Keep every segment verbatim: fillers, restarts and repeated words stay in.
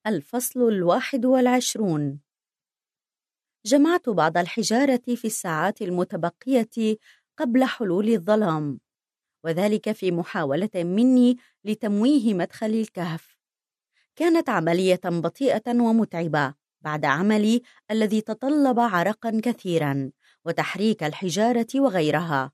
الفصل الواحد والعشرون. جمعت بعض الحجارة في الساعات المتبقية قبل حلول الظلام، وذلك في محاولة مني لتمويه مدخل الكهف. كانت عملية بطيئة ومتعبة بعد عملي الذي تطلب عرقا كثيرا وتحريك الحجارة وغيرها.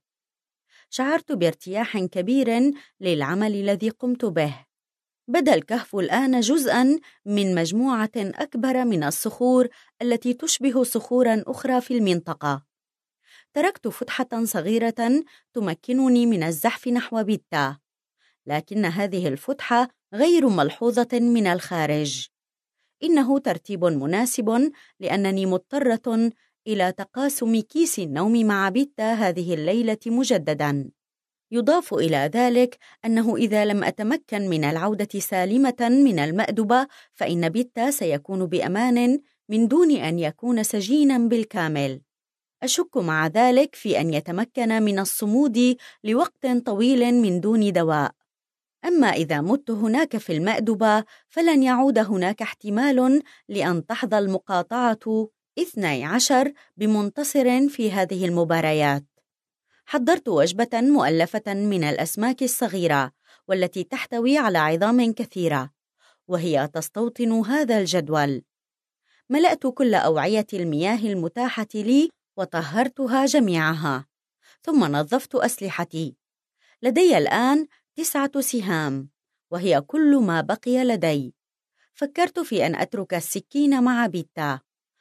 شعرت بارتياح كبير للعمل الذي قمت به. بدا الكهف الآن جزءاً من مجموعة أكبر من الصخور التي تشبه صخوراً أخرى في المنطقة. تركت فتحة صغيرة تمكنني من الزحف نحو بيتا، لكن هذه الفتحة غير ملحوظة من الخارج. إنه ترتيب مناسب لأنني مضطرة إلى تقاسم كيس النوم مع بيتا هذه الليلة مجدداً. يضاف إلى ذلك أنه إذا لم أتمكن من العودة سالمة من المأدبة فإن بيتا سيكون بأمان من دون أن يكون سجينا بالكامل. أشك مع ذلك في أن يتمكن من الصمود لوقت طويل من دون دواء. أما إذا مت هناك في المأدبة فلن يعود هناك احتمال لأن تحظى المقاطعة اثني عشر بمنتصر في هذه المباريات. حضرت وجبة مؤلفة من الأسماك الصغيرة والتي تحتوي على عظام كثيرة، وهي تستوطن هذا الجدول. ملأت كل أوعية المياه المتاحة لي وطهرتها جميعها، ثم نظفت أسلحتي. لدي الآن تسعة سهام، وهي كل ما بقي لدي. فكرت في أن أترك السكين مع بيتا،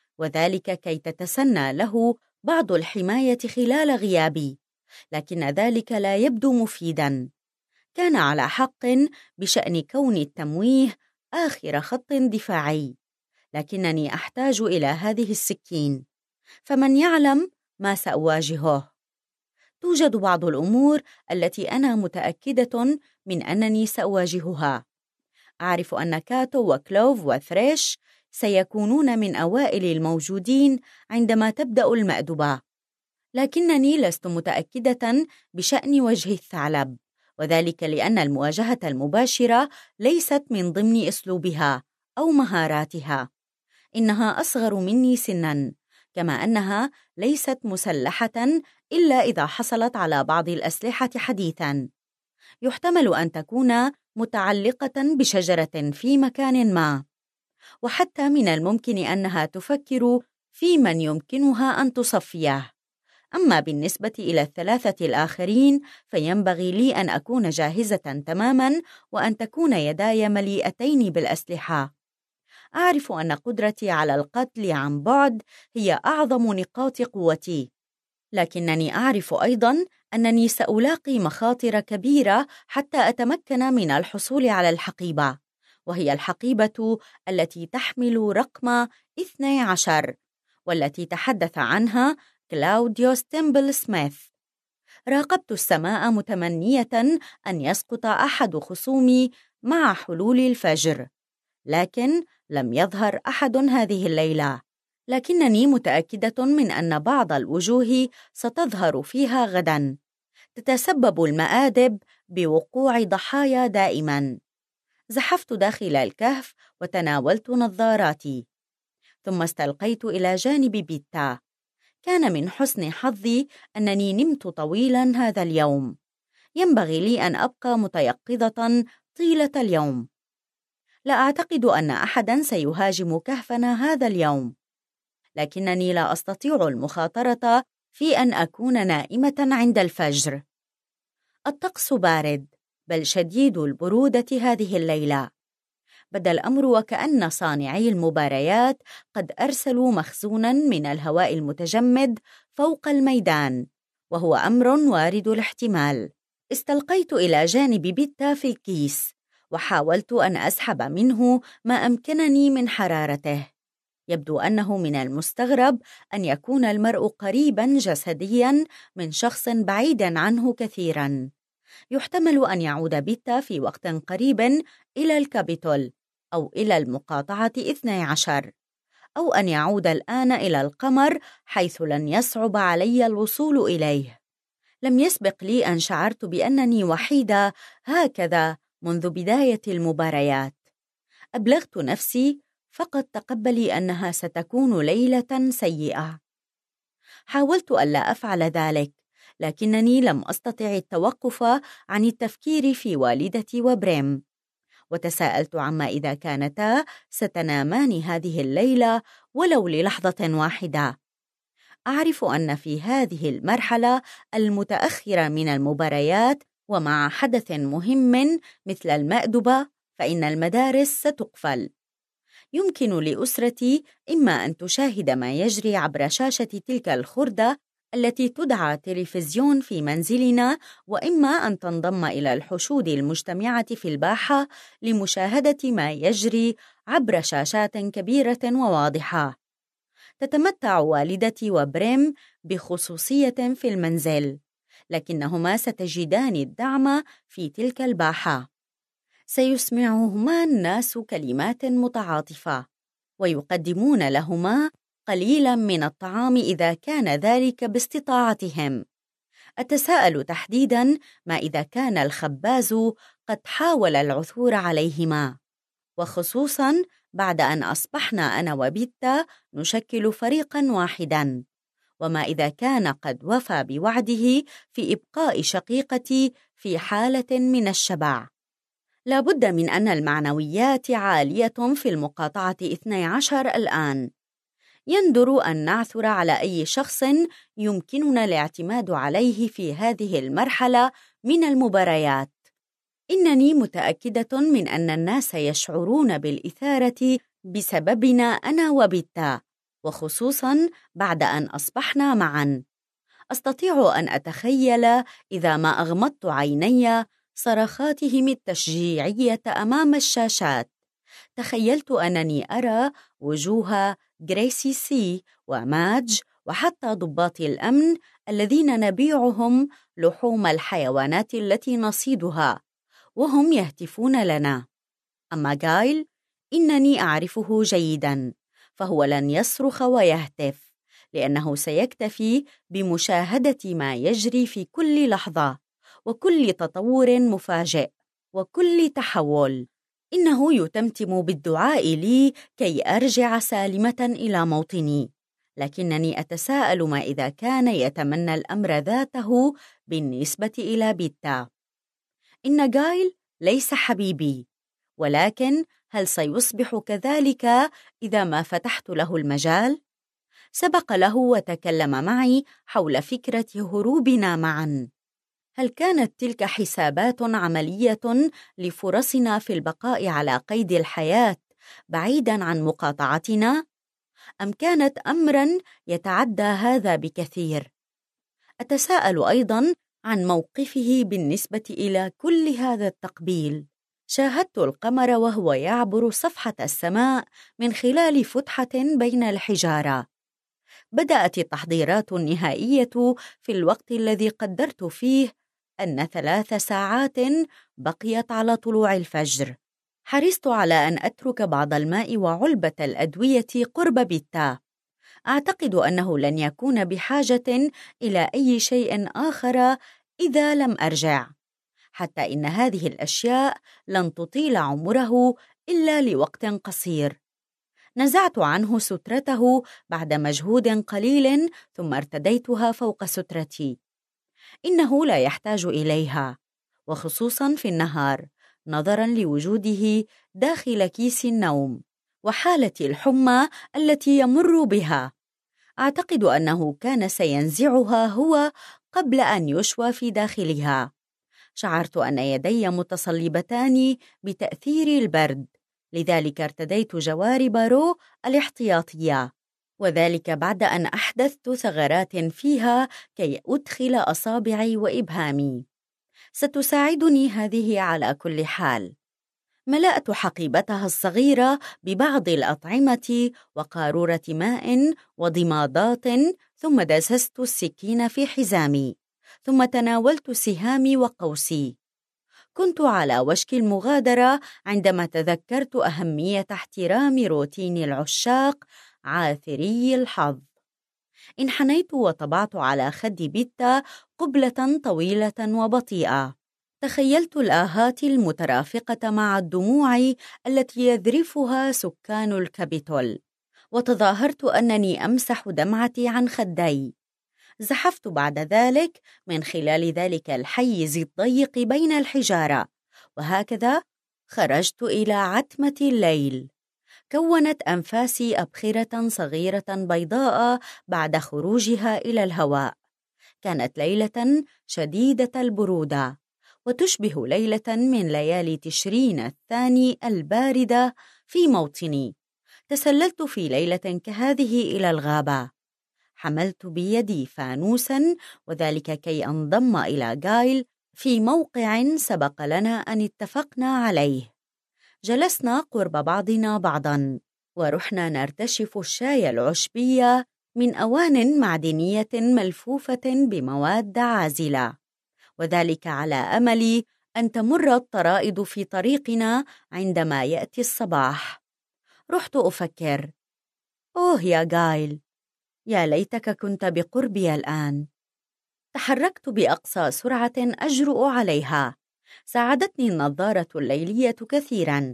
وذلك كي تتسنى له بعض الحماية خلال غيابي، لكن ذلك لا يبدو مفيداً. كان على حق بشأن كون التمويه آخر خط دفاعي، لكنني أحتاج إلى هذه السكين، فمن يعلم ما سأواجهه. توجد بعض الأمور التي أنا متأكدة من أنني سأواجهها. أعرف أن كاتو وكلوف وثريش سيكونون من أوائل الموجودين عندما تبدأ المأدبة، لكنني لست متأكدة بشأن وجه الثعلب، وذلك لأن المواجهة المباشرة ليست من ضمن أسلوبها أو مهاراتها. إنها أصغر مني سناً، كما أنها ليست مسلحة إلا إذا حصلت على بعض الأسلحة حديثاً. يحتمل أن تكون متعلقة بشجرة في مكان ما، وحتى من الممكن أنها تفكر في من يمكنها أن تصفيه. أما بالنسبة إلى الثلاثة الآخرين فينبغي لي أن أكون جاهزة تماماً وأن تكون يداي مليئتين بالأسلحة. أعرف أن قدرتي على القتل عن بعد هي أعظم نقاط قوتي، لكنني أعرف أيضاً أنني سألاقي مخاطر كبيرة حتى أتمكن من الحصول على الحقيبة، وهي الحقيبة التي تحمل رقم اثني عشر والتي تحدث عنها كلاوديو ستيمبل سميث. راقبت السماء متمنية أن يسقط أحد خصومي مع حلول الفجر، لكن لم يظهر أحد هذه الليلة. لكنني متأكدة من أن بعض الوجوه ستظهر فيها غداً. تتسبب المآدب بوقوع ضحايا دائماً. زحفت داخل الكهف وتناولت نظاراتي، ثم استلقيت إلى جانب بيتا. كان من حسن حظي أنني نمت طويلاً هذا اليوم. ينبغي لي أن أبقى متيقظة طيلة اليوم. لا أعتقد أن أحداً سيهاجم كهفنا هذا اليوم، لكنني لا أستطيع المخاطرة في أن أكون نائمة عند الفجر. الطقس بارد، بل شديد البرودة هذه الليلة. بدا الأمر وكأن صانعي المباريات قد أرسلوا مخزوناً من الهواء المتجمد فوق الميدان، وهو أمر وارد الاحتمال. استلقيت إلى جانب بيتا في الكيس، وحاولت أن أسحب منه ما أمكنني من حرارته. يبدو أنه من المستغرب أن يكون المرء قريباً جسدياً من شخص بعيداً عنه كثيراً. يحتمل أن يعود بيتا في وقت قريب إلى الكابيتول أو إلى المقاطعة اثني عشر، أو أن يعود الآن إلى القمر حيث لن يصعب علي الوصول إليه. لم يسبق لي أن شعرت بأنني وحيدة هكذا منذ بداية المباريات. أبلغت نفسي فقط تقبلي أنها ستكون ليلة سيئة. حاولت ألا أفعل ذلك، لكنني لم أستطع التوقف عن التفكير في والدتي وبريم، وتساءلت عما إذا كانتا ستنامان هذه الليلة ولو للحظة واحدة. أعرف أن في هذه المرحلة المتأخرة من المباريات ومع حدث مهم مثل المأدبة فإن المدارس ستقفل. يمكن لأسرتي إما أن تشاهد ما يجري عبر شاشة تلك الخردة التي تدعى تلفزيون في منزلنا، وإما أن تنضم إلى الحشود المجتمعة في الباحة لمشاهدة ما يجري عبر شاشات كبيرة وواضحة. تتمتع والدتي وبريم بخصوصية في المنزل، لكنهما ستجدان الدعم في تلك الباحة. سيسمعهما الناس كلمات متعاطفة، ويقدمون لهما قليلا من الطعام إذا كان ذلك باستطاعتهم. أتساءل تحديدا ما إذا كان الخباز قد حاول العثور عليهما، وخصوصا بعد أن أصبحنا أنا وبيتا نشكل فريقا واحدا، وما إذا كان قد وفى بوعده في إبقاء شقيقتي في حالة من الشبع. لا بد من أن المعنويات عالية في المقاطعة اثني عشر الآن. يندر أن نعثر على أي شخص يمكننا الاعتماد عليه في هذه المرحلة من المباريات. إنني متأكدة من أن الناس يشعرون بالإثارة بسببنا أنا وبيتا، وخصوصاً بعد أن أصبحنا معاً. أستطيع أن أتخيل إذا ما أغمضت عيني صرخاتهم التشجيعية أمام الشاشات. تخيلت أنني أرى وجوه غريسي سي وماج وحتى ضباط الأمن الذين نبيعهم لحوم الحيوانات التي نصيدها وهم يهتفون لنا. أما غايل إنني أعرفه جيداً، فهو لن يصرخ ويهتف، لأنه سيكتفي بمشاهدة ما يجري في كل لحظة وكل تطور مفاجئ وكل تحول. إنه يتمتم بالدعاء لي كي أرجع سالمة إلى موطني، لكنني أتساءل ما إذا كان يتمنى الأمر ذاته بالنسبة إلى بيتا. إن غايل ليس حبيبي، ولكن هل سيصبح كذلك إذا ما فتحت له المجال؟ سبق له وتكلم معي حول فكرة هروبنا معاً. هل كانت تلك حسابات عملية لفرصنا في البقاء على قيد الحياة بعيداً عن مقاطعتنا؟ أم كانت أمراً يتعدى هذا بكثير؟ أتساءل أيضاً عن موقفه بالنسبة إلى كل هذا التقبيل. شاهدت القمر وهو يعبر صفحة السماء من خلال فتحة بين الحجارة. بدأت التحضيرات النهائية في الوقت الذي قدرت فيه أن ثلاث ساعات بقيت على طلوع الفجر. حرصت على أن أترك بعض الماء وعلبة الأدوية قرب بيتا. أعتقد أنه لن يكون بحاجة إلى أي شيء آخر إذا لم أرجع، حتى إن هذه الأشياء لن تطيل عمره إلا لوقت قصير. نزعت عنه سترته بعد مجهود قليل، ثم ارتديتها فوق سترتي. إنه لا يحتاج إليها، وخصوصاً في النهار، نظراً لوجوده داخل كيس النوم وحالة الحمى التي يمر بها. أعتقد أنه كان سينزعها هو قبل أن يشوى في داخلها. شعرت أن يدي متصلبتان بتأثير البرد، لذلك ارتديت جوارب رو الاحتياطية، وذلك بعد أن أحدثت ثغرات فيها كي أدخل أصابعي وإبهامي. ستساعدني هذه على كل حال. ملأت حقيبتها الصغيرة ببعض الأطعمة وقارورة ماء وضمادات، ثم دسست السكين في حزامي، ثم تناولت سهامي وقوسي. كنت على وشك المغادرة عندما تذكرت أهمية احترام روتين العشاق عاثري الحظ. انحنيت وطبعت على خد بيتا قبلة طويلة وبطيئة. تخيلت الآهات المترافقة مع الدموع التي يذرفها سكان الكابيتول، وتظاهرت أنني أمسح دمعتي عن خدي. زحفت بعد ذلك من خلال ذلك الحيز الضيق بين الحجارة، وهكذا خرجت إلى عتمة الليل. كونت أنفاسي أبخرة صغيرة بيضاء بعد خروجها إلى الهواء. كانت ليلة شديدة البرودة، وتشبه ليلة من ليالي تشرين الثاني الباردة في موطني. تسللت في ليلة كهذه إلى الغابة. حملت بيدي فانوساً، وذلك كي أنضم إلى جايل في موقع سبق لنا أن اتفقنا عليه. جلسنا قرب بعضنا بعضاً، ورحنا نرتشف الشاي العشبية من أوان معدنية ملفوفة بمواد عازلة، وذلك على أمل أن تمر الطرائد في طريقنا عندما يأتي الصباح. رحت أفكر: أوه يا جايل، يا ليتك كنت بقربي الآن. تحركت بأقصى سرعة أجرؤ عليها. ساعدتني النظارة الليلية كثيراً،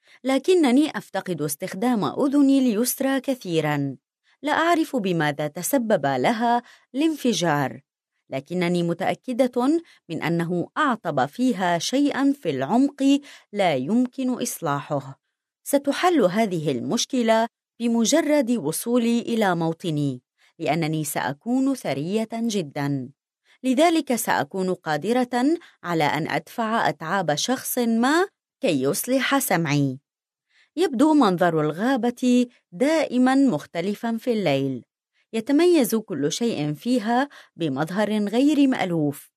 لكنني أفتقد استخدام أذني اليسرى كثيراً. لا أعرف بماذا تسبب لها الانفجار، لكنني متأكدة من أنه أعطب فيها شيئاً في العمق لا يمكن إصلاحه. ستحل هذه المشكلة بمجرد وصولي إلى موطني، لأنني سأكون ثرية جداً. لذلك سأكون قادرة على أن أدفع أتعاب شخص ما كي يصلح سمعي. يبدو منظر الغابة دائماً مختلفاً في الليل. يتميز كل شيء فيها بمظهر غير مألوف،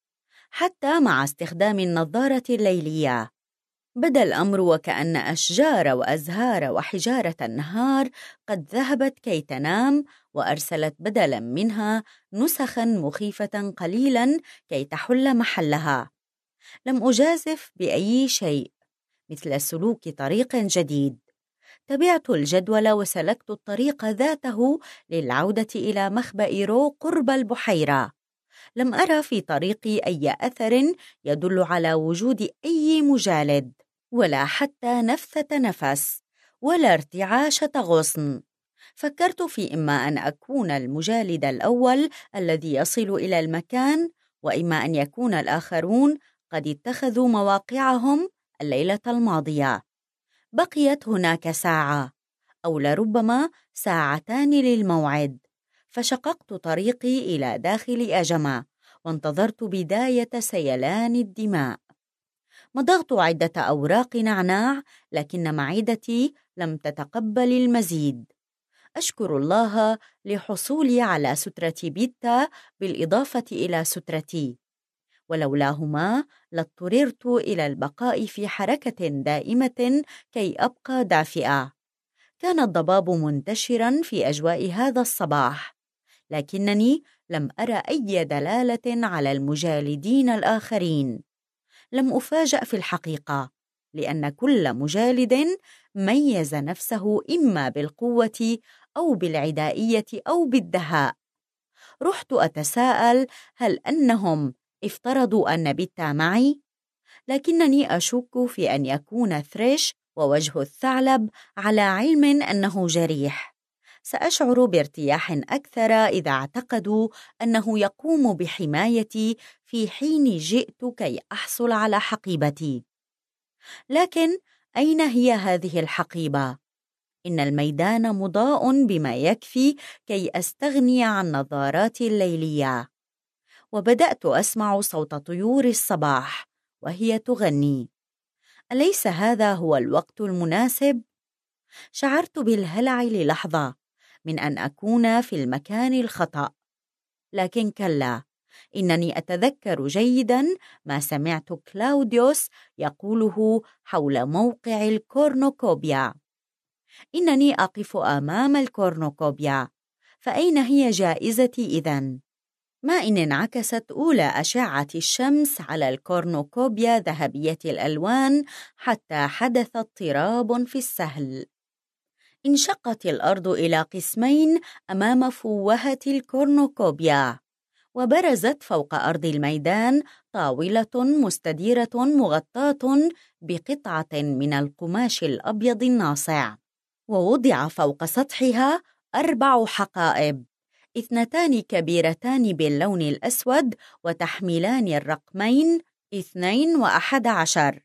حتى مع استخدام النظارة الليلية. بدا الأمر وكأن أشجار وأزهار وحجارة النهار قد ذهبت كي تنام، وأرسلت بدلاً منها نسخاً مخيفة قليلاً كي تحل محلها. لم أجازف بأي شيء، مثل سلوك طريق جديد. تبعت الجدول وسلكت الطريق ذاته للعودة إلى مخبأ رو قرب البحيرة. لم أرى في طريقي أي أثر يدل على وجود أي مجالد، ولا حتى نفثة نفس، ولا ارتعاشة غصن. فكرت في إما أن أكون المجالد الأول الذي يصل إلى المكان، وإما أن يكون الآخرون قد اتخذوا مواقعهم الليلة الماضية. بقيت هناك ساعة أو لربما ساعتان للموعد، فشققت طريقي إلى داخل أجمة وانتظرت بداية سيلان الدماء. مضغت عدة أوراق نعناع، لكن معدتي لم تتقبل المزيد. أشكر الله لحصولي على سترة بيتا بالإضافة إلى سترتي، ولولاهما لاضطررت إلى البقاء في حركة دائمة كي أبقى دافئة. كان الضباب منتشراً في أجواء هذا الصباح، لكنني لم أرى أي دلالة على المجالدين الآخرين. لم أفاجأ في الحقيقة، لأن كل مجالد ميز نفسه إما بالقوة أو بالعدائية أو بالدهاء. رحت أتساءل هل أنهم افترضوا أن بيتا معي؟ لكنني أشك في أن يكون ثريش ووجه الثعلب على علم أنه جريح. سأشعر بارتياح أكثر إذا اعتقدوا أنه يقوم بحمايتي في حين جئت كي أحصل على حقيبتي. لكن أين هي هذه الحقيبة؟ إن الميدان مضاء بما يكفي كي أستغني عن نظاراتي الليلية، وبدأت أسمع صوت طيور الصباح وهي تغني. أليس هذا هو الوقت المناسب؟ شعرت بالهلع للحظة من أن أكون في المكان الخطأ، لكن كلا، إنني أتذكر جيداً ما سمعت كلاوديوس يقوله حول موقع الكورنوكوبيا. إنني أقف أمام الكورنوكوبيا، فأين هي جائزتي إذن؟ ما إن انعكست أولى أشعة الشمس على الكورنوكوبيا ذهبية الألوان حتى حدث اضطراب في السهل. انشقت الأرض إلى قسمين أمام فوهة الكورنوكوبيا، وبرزت فوق أرض الميدان طاولة مستديرة مغطاة بقطعة من القماش الأبيض الناصع، ووضع فوق سطحها أربع حقائب، اثنتان كبيرتان باللون الأسود وتحملان الرقمين اثنين وأحد عشر،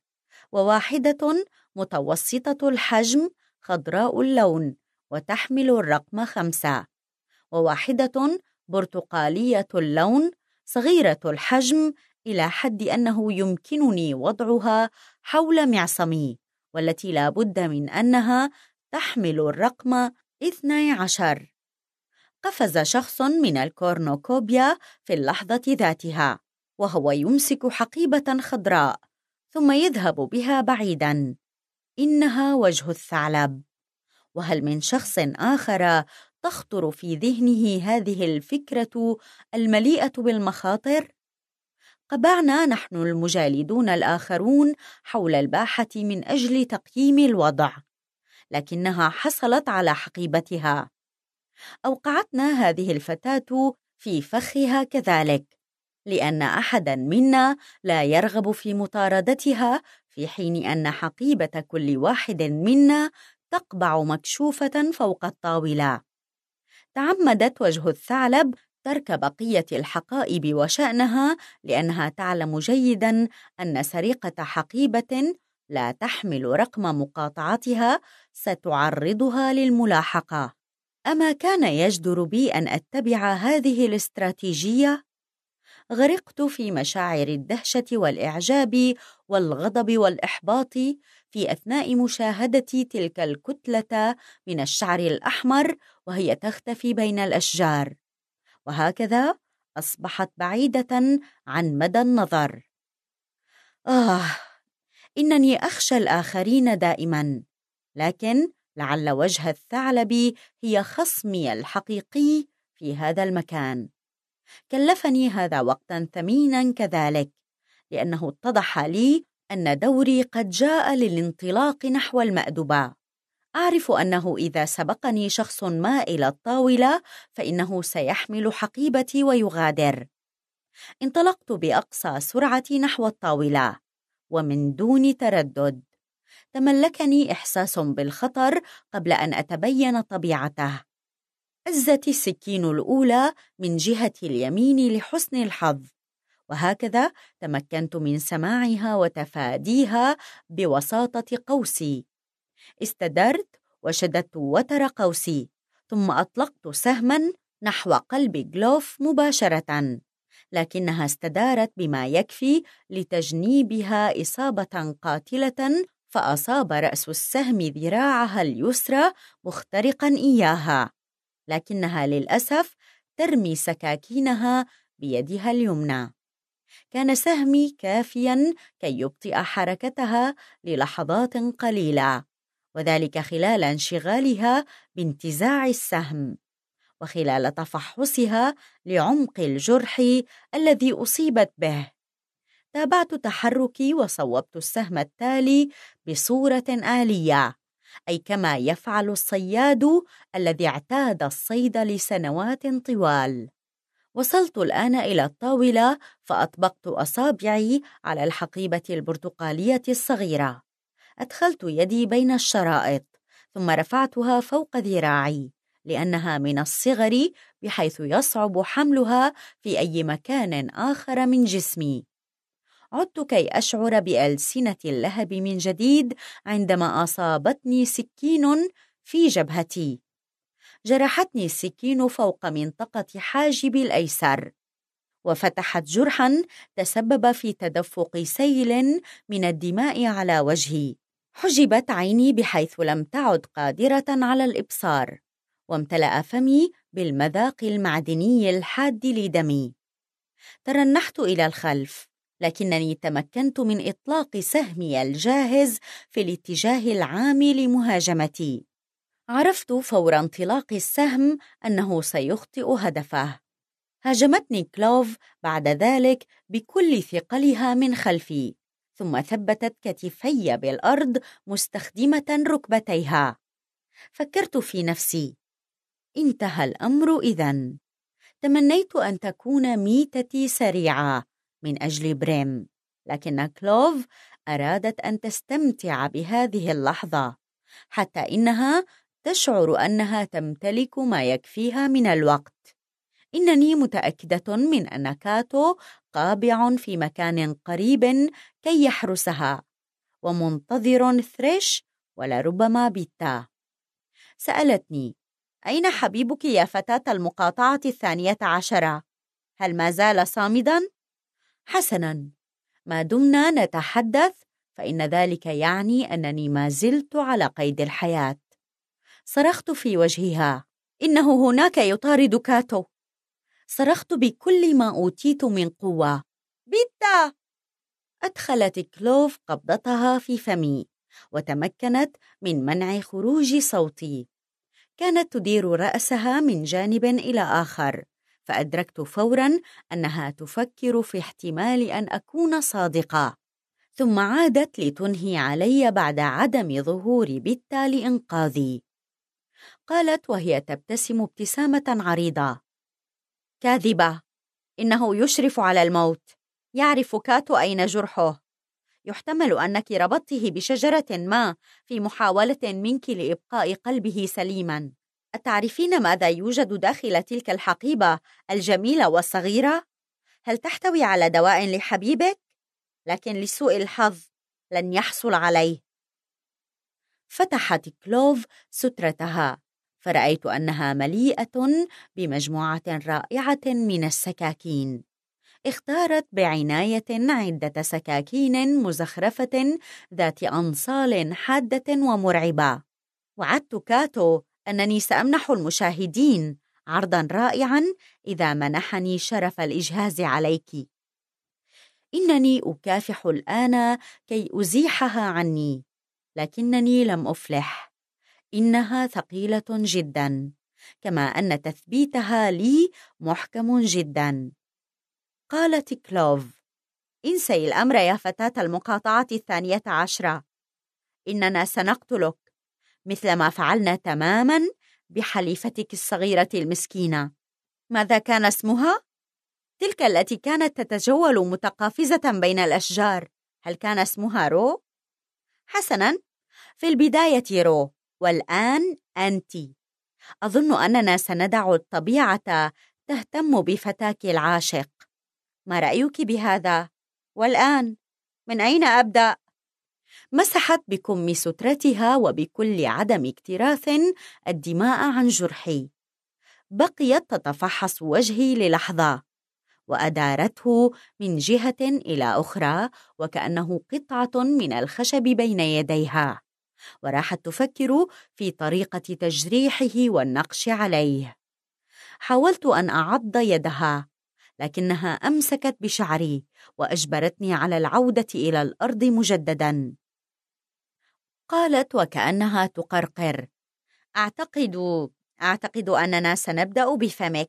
وواحدة متوسطة الحجم خضراء اللون وتحمل الرقم خمسة، وواحدة برتقالية اللون صغيرة الحجم إلى حد أنه يمكنني وضعها حول معصمي، والتي لا بد من أنها تحمل الرقم اثني عشر. قفز شخص من الكورنوكوبيا في اللحظة ذاتها وهو يمسك حقيبة خضراء ثم يذهب بها بعيداً. إنها وجه الثعلب. وهل من شخص آخر تخطر في ذهنه هذه الفكرة المليئة بالمخاطر؟ قبعنا نحن المجالدون الآخرون حول الباحة من أجل تقييم الوضع، لكنها حصلت على حقيبتها. أوقعتنا هذه الفتاة في فخها كذلك، لأن أحداً منا لا يرغب في مطاردتها، في حين أن حقيبة كل واحد منا تقبع مكشوفة فوق الطاولة. تعمدت وجه الثعلب ترك بقية الحقائب وشأنها، لأنها تعلم جيداً أن سرقة حقيبة لا تحمل رقم مقاطعتها ستعرضها للملاحقة. أما كان يجدر بي أن أتبع هذه الاستراتيجية؟ غرقت في مشاعر الدهشة والإعجاب والغضب والإحباط في أثناء مشاهدة تلك الكتلة من الشعر الأحمر وهي تختفي بين الأشجار، وهكذا أصبحت بعيدة عن مدى النظر. آه، إنني أخشى الآخرين دائما، لكن لعل وجه الثعلب هي خصمي الحقيقي في هذا المكان. كلفني هذا وقتا ثمينا كذلك، لأنه اتضح لي أن دوري قد جاء للانطلاق نحو المأدبة. أعرف أنه إذا سبقني شخص ما إلى الطاولة فإنه سيحمل حقيبتي ويغادر. انطلقت بأقصى سرعة نحو الطاولة ومن دون تردد. تملكني إحساس بالخطر قبل أن أتبين طبيعته. أزت السكين الأولى من جهة اليمين لحسن الحظ، وهكذا تمكنت من سماعها وتفاديها بوساطة قوسي. استدرت وشددت وتر قوسي، ثم أطلقت سهما نحو قلب جلوف مباشرة، لكنها استدارت بما يكفي لتجنيبها إصابة قاتلة، فأصاب رأس السهم ذراعها اليسرى مخترقا إياها، لكنها للأسف ترمي سكاكينها بيدها اليمنى. كان سهمي كافياً كي يبطئ حركتها للحظات قليلة، وذلك خلال انشغالها بانتزاع السهم، وخلال تفحصها لعمق الجرح الذي أصيبت به. تابعت تحركي وصوبت السهم التالي بصورة آلية، أي كما يفعل الصياد الذي اعتاد الصيد لسنوات طوال. وصلت الآن إلى الطاولة، فأطبقت أصابعي على الحقيبة البرتقالية الصغيرة. أدخلت يدي بين الشرائط، ثم رفعتها فوق ذراعي، لأنها من الصغر بحيث يصعب حملها في أي مكان آخر من جسمي. عدت كي أشعر بألسنة اللهب من جديد عندما أصابتني سكين في جبهتي. جرحتني السكين فوق منطقة حاجبي الأيسر، وفتحت جرحاً تسبب في تدفق سيل من الدماء على وجهي. حجبت عيني بحيث لم تعد قادرة على الإبصار، وامتلأ فمي بالمذاق المعدني الحاد لدمي. ترنحت إلى الخلف، لكنني تمكنت من إطلاق سهمي الجاهز في الاتجاه العام لمهاجمتي. عرفت فور انطلاق السهم أنه سيخطئ هدفه. هاجمتني كلوف بعد ذلك بكل ثقلها من خلفي، ثم ثبتت كتفي بالأرض مستخدمة ركبتيها. فكرت في نفسي: انتهى الأمر إذن. تمنيت أن تكون ميتتي سريعة من أجل بريم، لكن كلوف أرادت أن تستمتع بهذه اللحظة، حتى إنها تشعر أنها تمتلك ما يكفيها من الوقت. إنني متأكدة من أن كاتو قابع في مكان قريب كي يحرسها، ومنتظر ثريش ولربما بيتا. سألتني: أين حبيبك يا فتاة المقاطعة الثانية عشرة؟ هل ما زال صامدا؟ حسنا، ما دمنا نتحدث فإن ذلك يعني أنني ما زلت على قيد الحياة. صرخت في وجهها: إنه هناك يطارد كاتو. صرخت بكل ما أوتيت من قوة: بيتا! أدخلت كلوف قبضتها في فمي وتمكنت من منع خروج صوتي. كانت تدير رأسها من جانب إلى آخر، فأدركت فوراً أنها تفكر في احتمال أن أكون صادقة. ثم عادت لتنهي علي بعد عدم ظهور بيتا لإنقاذي. قالت وهي تبتسم ابتسامة عريضة: كاذبة، إنه يشرف على الموت. يعرف كاتو أين جرحه. يحتمل أنك ربطته بشجرة ما في محاولة منك لإبقاء قلبه سليما. أتعرفين ماذا يوجد داخل تلك الحقيبة الجميلة والصغيرة؟ هل تحتوي على دواء لحبيبك؟ لكن لسوء الحظ لن يحصل عليه. فتحت كلوف سترتها، فرأيت أنها مليئة بمجموعة رائعة من السكاكين. اختارت بعناية عدة سكاكين مزخرفة ذات أنصال حادة ومرعبة. وعدت كاتو أنني سأمنح المشاهدين عرضاً رائعاً إذا منحني شرف الإجهاز عليك. إنني أكافح الآن كي أزيحها عني، لكنني لم أفلح. إنها ثقيلة جداً، كما أن تثبيتها لي محكم جداً. قالت كلوف: انسي الأمر يا فتاة المقاطعة الثانية عشرة. إننا سنقتلك مثل ما فعلنا تماماً بحليفتك الصغيرة المسكينة. ماذا كان اسمها؟ تلك التي كانت تتجول متقافزة بين الأشجار، هل كان اسمها رو؟ حسناً، في البداية رو، والآن أنت. أظن أننا سندع الطبيعة تهتم بفتاك العاشق. ما رأيك بهذا؟ والآن من أين أبدأ؟ مسحت بكم سترتها وبكل عدم اكتراث الدماء عن جرحي. بقيت تتفحص وجهي للحظة، وأدارته من جهة إلى أخرى وكأنه قطعة من الخشب بين يديها، وراحت تفكر في طريقة تجريحه والنقش عليه. حاولت أن أعض يدها، لكنها أمسكت بشعري وأجبرتني على العودة إلى الأرض مجدداً. قالت وكأنها تقرقر: أعتقد أعتقد أننا سنبدأ بفمك.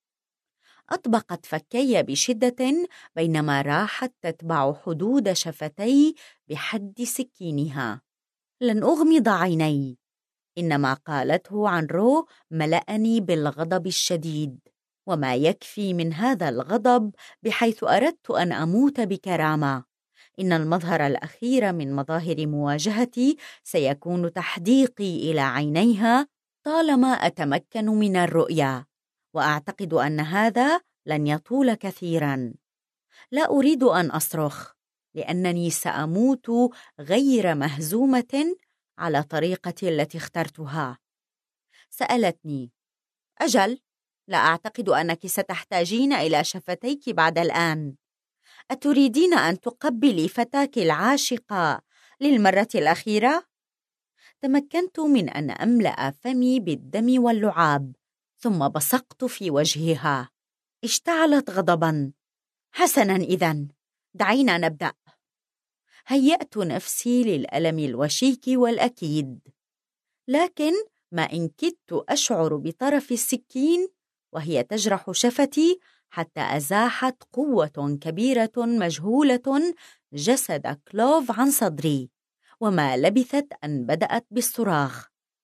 أطبقت فكي بشدة بينما راحت تتبع حدود شفتي بحد سكينها. لن أغمض عيني. إن ما قالته عن رو ملأني بالغضب الشديد، وما يكفي من هذا الغضب بحيث أردت أن أموت بكرامة. إن المظهر الأخير من مظاهر مواجهتي سيكون تحديقي إلى عينيها طالما أتمكن من الرؤية، وأعتقد أن هذا لن يطول كثيراً. لا أريد أن أصرخ، لأنني سأموت غير مهزومة على طريقتي التي اخترتها. سألتني: أجل، لا أعتقد أنك ستحتاجين إلى شفتيك بعد الآن. أتريدين أن تقبلي فتاك العاشقة للمرة الأخيرة؟ تمكنت من أن أملأ فمي بالدم واللعاب، ثم بصقت في وجهها. اشتعلت غضباً. حسناً، إذن دعينا نبدأ. هيأت نفسي للألم الوشيك والأكيد، لكن ما إن كدت أشعر بطرف السكين وهي تجرح شفتي حتى أزاحت قوة كبيرة مجهولة جسد كلوف عن صدري، وما لبثت أن بدأت بالصراخ: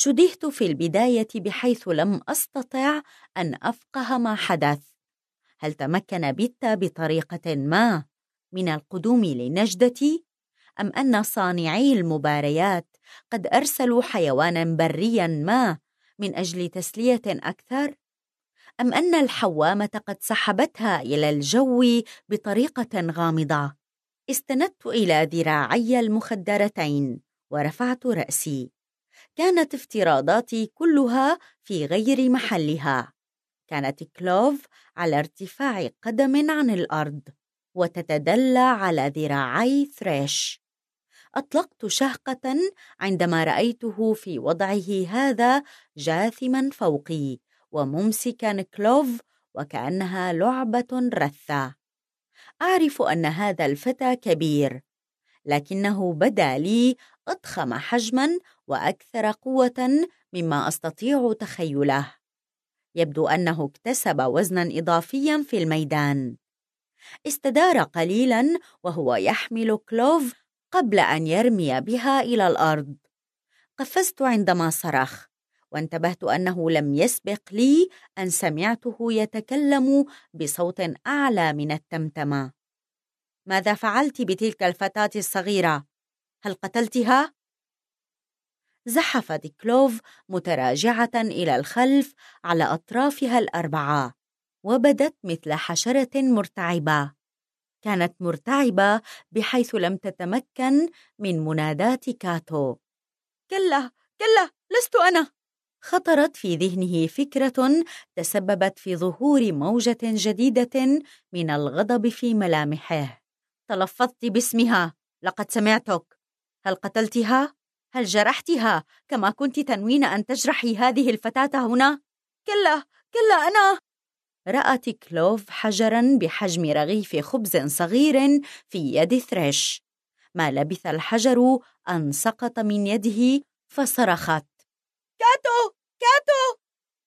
شُدِّهت في البداية بحيث لم أستطع أن أفقه ما حدث. هل تمكن بيتا بطريقة ما من القدوم لنجدتي؟ أم أن صانعي المباريات قد أرسلوا حيوانا بريا ما من أجل تسلية أكثر؟ أم أن الحوامة قد سحبتها إلى الجو بطريقة غامضة؟ استندت إلى ذراعي المخدرتين ورفعت رأسي. كانت افتراضاتي كلها في غير محلها. كانت كلوف على ارتفاع قدم عن الأرض وتتدلى على ذراعي ثريش. أطلقت شهقة عندما رأيته في وضعه هذا جاثما فوقي وممسكا كلوف وكأنها لعبة رثة. أعرف أن هذا الفتى كبير، لكنه بدا لي أضخم حجما وأكثر قوة مما أستطيع تخيله. يبدو أنه اكتسب وزنا إضافيا في الميدان. استدار قليلا وهو يحمل كلوف قبل أن يرمي بها إلى الأرض. قفزت عندما صرخ، وانتبهت أنه لم يسبق لي أن سمعته يتكلم بصوت أعلى من التمتمة. ماذا فعلت بتلك الفتاة الصغيرة؟ هل قتلتها؟ زحفت كلوف متراجعة إلى الخلف على أطرافها الأربعة، وبدت مثل حشرة مرتعبة. كانت مرتعبة بحيث لم تتمكن من مناداة كاتو. كلا كلا، لست أنا. خطرت في ذهنه فكرة تسببت في ظهور موجة جديدة من الغضب في ملامحه. تلفظت باسمها، لقد سمعتك. هل قتلتها؟ هل جرحتها كما كنت تنوين أن تجرحي هذه الفتاة هنا؟ كلا كلا، أنا. رأت كلوف حجرا بحجم رغيف خبز صغير في يد ثريش. ما لبث الحجر أن سقط من يده فصرخت: كاتو كاتو.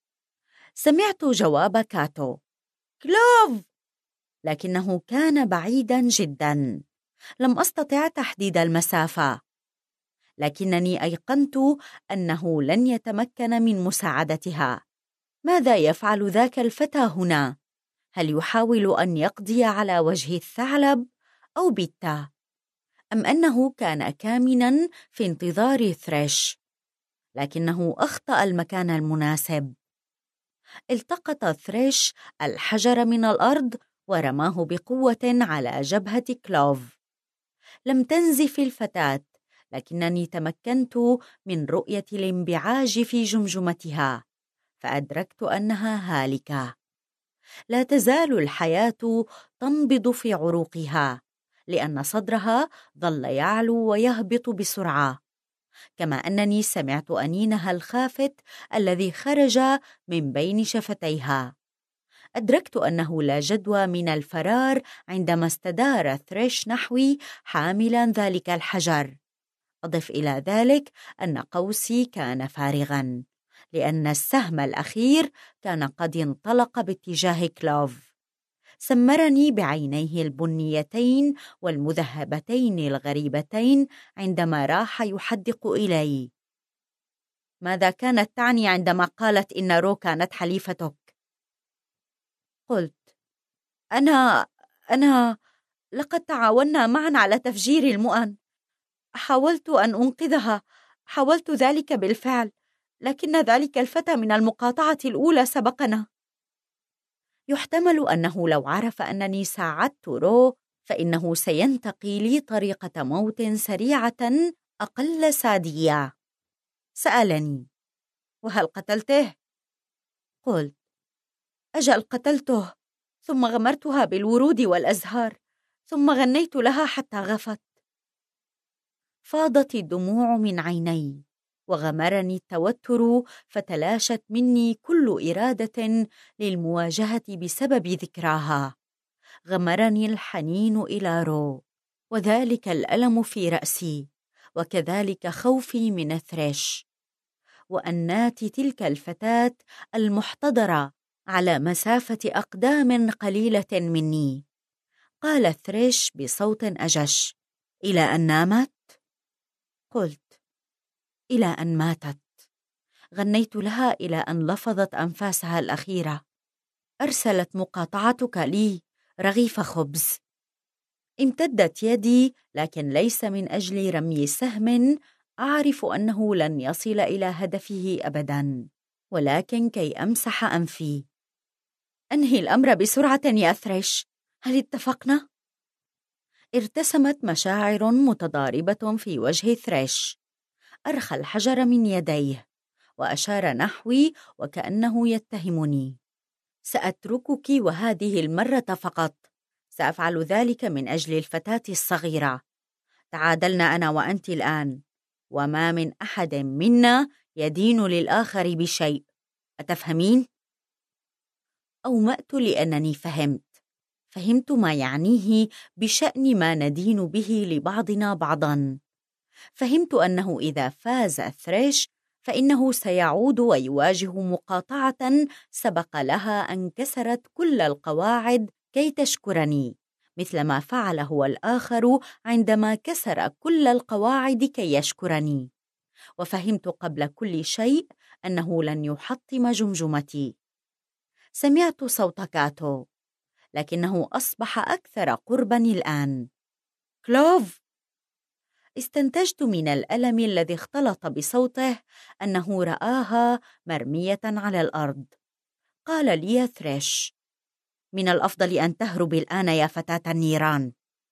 سمعت جواب كاتو: كلوف. لكنه كان بعيدا جدا، لم أستطع تحديد المسافة، لكنني أيقنت أنه لن يتمكن من مساعدتها. ماذا يفعل ذاك الفتى هنا؟ هل يحاول أن يقضي على وجه الثعلب أو بيتا؟ أم أنه كان كامنا في انتظار ثريش؟ لكنه أخطأ المكان المناسب. التقط ثريش الحجر من الأرض ورماه بقوة على جبهة كلوف. لم تنزف الفتاة، لكنني تمكنت من رؤية الانبعاج في جمجمتها، فأدركت أنها هالكة. لا تزال الحياة تنبض في عروقها، لأن صدرها ظل يعلو ويهبط بسرعة، كما أنني سمعت أنينها الخافت الذي خرج من بين شفتيها. أدركت أنه لا جدوى من الفرار عندما استدار ثريش نحوي حاملا ذلك الحجر. أضف إلى ذلك أن قوسي كان فارغا، لأن السهم الأخير كان قد انطلق باتجاه كلوف. سمرني بعينيه البنيتين والمذهبتين الغريبتين عندما راح يحدق إلي. ماذا كانت تعني عندما قالت إن رو كانت حليفتك؟ قلت: أنا أنا لقد تعاوننا معا على تفجير المؤن. حاولت أن أنقذها، حاولت ذلك بالفعل، لكن ذلك الفتى من المقاطعة الأولى سبقنا. يحتمل أنه لو عرف أنني ساعدت رو فإنه سينتقي لي طريقة موت سريعة أقل سادية. سألني: وهل قتلته؟ قلت: أجل قتلته، ثم غمرتها بالورود والأزهار، ثم غنيت لها حتى غفت. فاضت الدموع من عيني، وغمرني التوتر، فتلاشت مني كل إرادة للمواجهة بسبب ذكراها. غمرني الحنين إلى رو، وذلك الألم في رأسي، وكذلك خوفي من ثريش، وأنات تلك الفتاة المحتضرة على مسافة أقدام قليلة مني. قال ثريش بصوت أجش: إلى أن نامت؟ قلت: إلى أن ماتت. غنيت لها إلى أن لفظت أنفاسها الأخيرة. أرسلت مقاطعتك لي رغيف خبز. امتدت يدي، لكن ليس من أجل رمي سهم أعرف أنه لن يصل إلى هدفه أبداً، ولكن كي أمسح أنفي. أنهي الأمر بسرعة يا ثريش، هل اتفقنا؟ ارتسمت مشاعر متضاربة في وجه ثريش. أرخى الحجر من يديه وأشار نحوي وكأنه يتهمني. سأتركك وهذه المرة فقط، سأفعل ذلك من أجل الفتاة الصغيرة. تعادلنا أنا وأنت الآن، وما من أحد منا يدين للآخر بشيء، أتفهمين؟ أومأت لأنني فهمت فهمت ما يعنيه بشأن ما ندين به لبعضنا بعضاً. فهمت أنه إذا فاز ثريش فإنه سيعود ويواجه مقاطعة سبق لها أن كسرت كل القواعد كي تشكرني، مثل ما فعل هو الآخر عندما كسر كل القواعد كي يشكرني. وفهمت قبل كل شيء أنه لن يحطم جمجمتي. سمعت صوت كاتو، لكنه أصبح أكثر قرباً الآن. كلوف! استنتجت من الألم الذي اختلط بصوته أنه رآها مرمية على الأرض. قال لي ثريش: من الأفضل أن تهربي الآن يا فتاة النيران.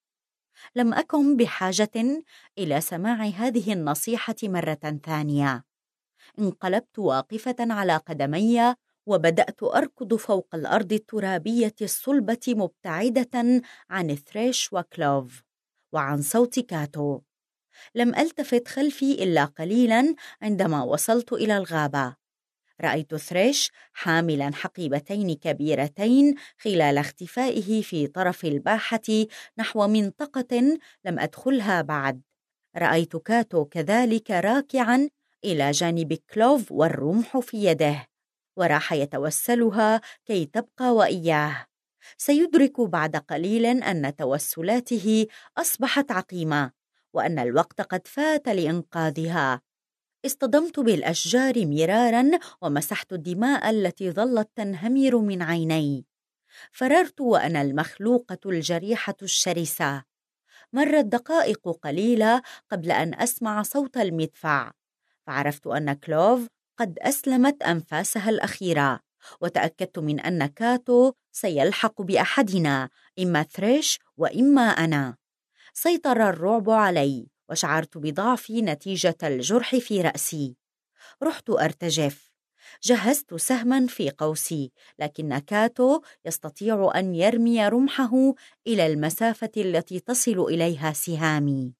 لم أكن بحاجة إلى سماع هذه النصيحة مرة ثانية. انقلبت واقفة على قدمي وبدأت أركض فوق الأرض الترابية الصلبة، مبتعدة عن ثريش وكلوف وعن صوت كاتو. لم ألتفت خلفي إلا قليلا عندما وصلت إلى الغابة. رأيت ثريش حاملا حقيبتين كبيرتين خلال اختفائه في طرف الباحة نحو منطقة لم أدخلها بعد. رأيت كاتو كذلك راكعا إلى جانب كلوف والرمح في يده، وراح يتوسلها كي تبقى وإياه. سيدرك بعد قليل أن توسلاته أصبحت عقيمة، وأن الوقت قد فات لإنقاذها. اصطدمت بالأشجار مرارا ومسحت الدماء التي ظلت تنهمر من عيني. فررت وأنا المخلوقة الجريحة الشرسة. مرت دقائق قليلة قبل أن أسمع صوت المدفع، فعرفت أن كلوف قد أسلمت أنفاسها الأخيرة، وتأكدت من أن كاتو سيلحق بأحدنا، إما ثريش وإما أنا. سيطر الرعب علي وشعرت بضعفي نتيجة الجرح في رأسي. رحت أرتجف. جهزت سهما في قوسي، لكن كاتو يستطيع أن يرمي رمحه إلى المسافة التي تصل إليها سهامي.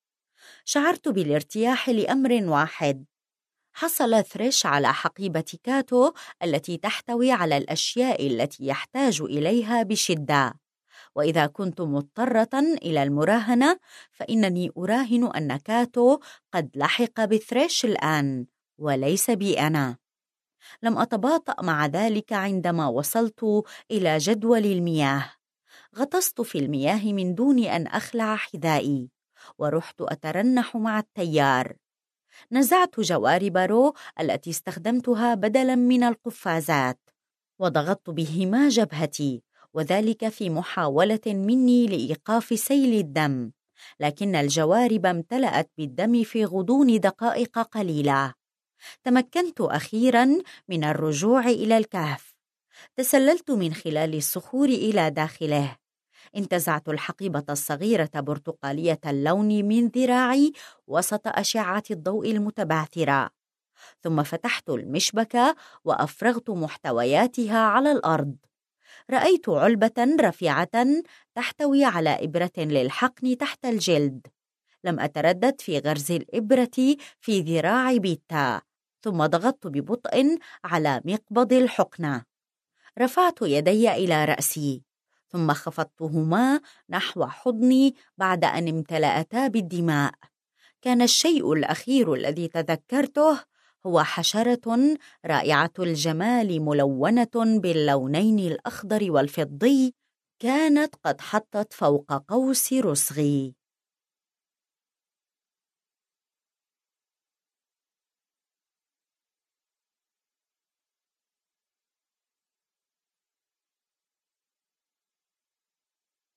شعرت بالارتياح لأمر واحد: حصل ثريش على حقيبة كاتو التي تحتوي على الأشياء التي يحتاج إليها بشدة. وإذا كنت مضطرة إلى المراهنة فإنني أراهن أن كاتو قد لحق بثريش الآن وليس بي أنا. لم أتباطأ مع ذلك عندما وصلت إلى جدول المياه. غطست في المياه من دون أن أخلع حذائي، ورحت أترنح مع التيار. نزعت جوارب رو التي استخدمتها بدلاً من القفازات، وضغطت بهما جبهتي، وذلك في محاولة مني لإيقاف سيل الدم، لكن الجوارب امتلأت بالدم في غضون دقائق قليلة. تمكنت أخيراً من الرجوع إلى الكهف. تسللت من خلال الصخور إلى داخله. انتزعت الحقيبة الصغيرة برتقالية اللون من ذراعي وسط أشعة الضوء المتبعثرة، ثم فتحت المشبكة وأفرغت محتوياتها على الأرض. رأيت علبة رفيعة تحتوي على إبرة للحقن تحت الجلد. لم أتردد في غرز الإبرة في ذراع بيتا، ثم ضغطت ببطء على مقبض الحقنة. رفعت يدي إلى رأسي، ثم خفضتهما نحو حضني بعد أن امتلأتا بالدماء. كان الشيء الأخير الذي تذكرته هو حشرة رائعة الجمال ملونة باللونين الأخضر والفضي، كانت قد حطت فوق قوس رسغي.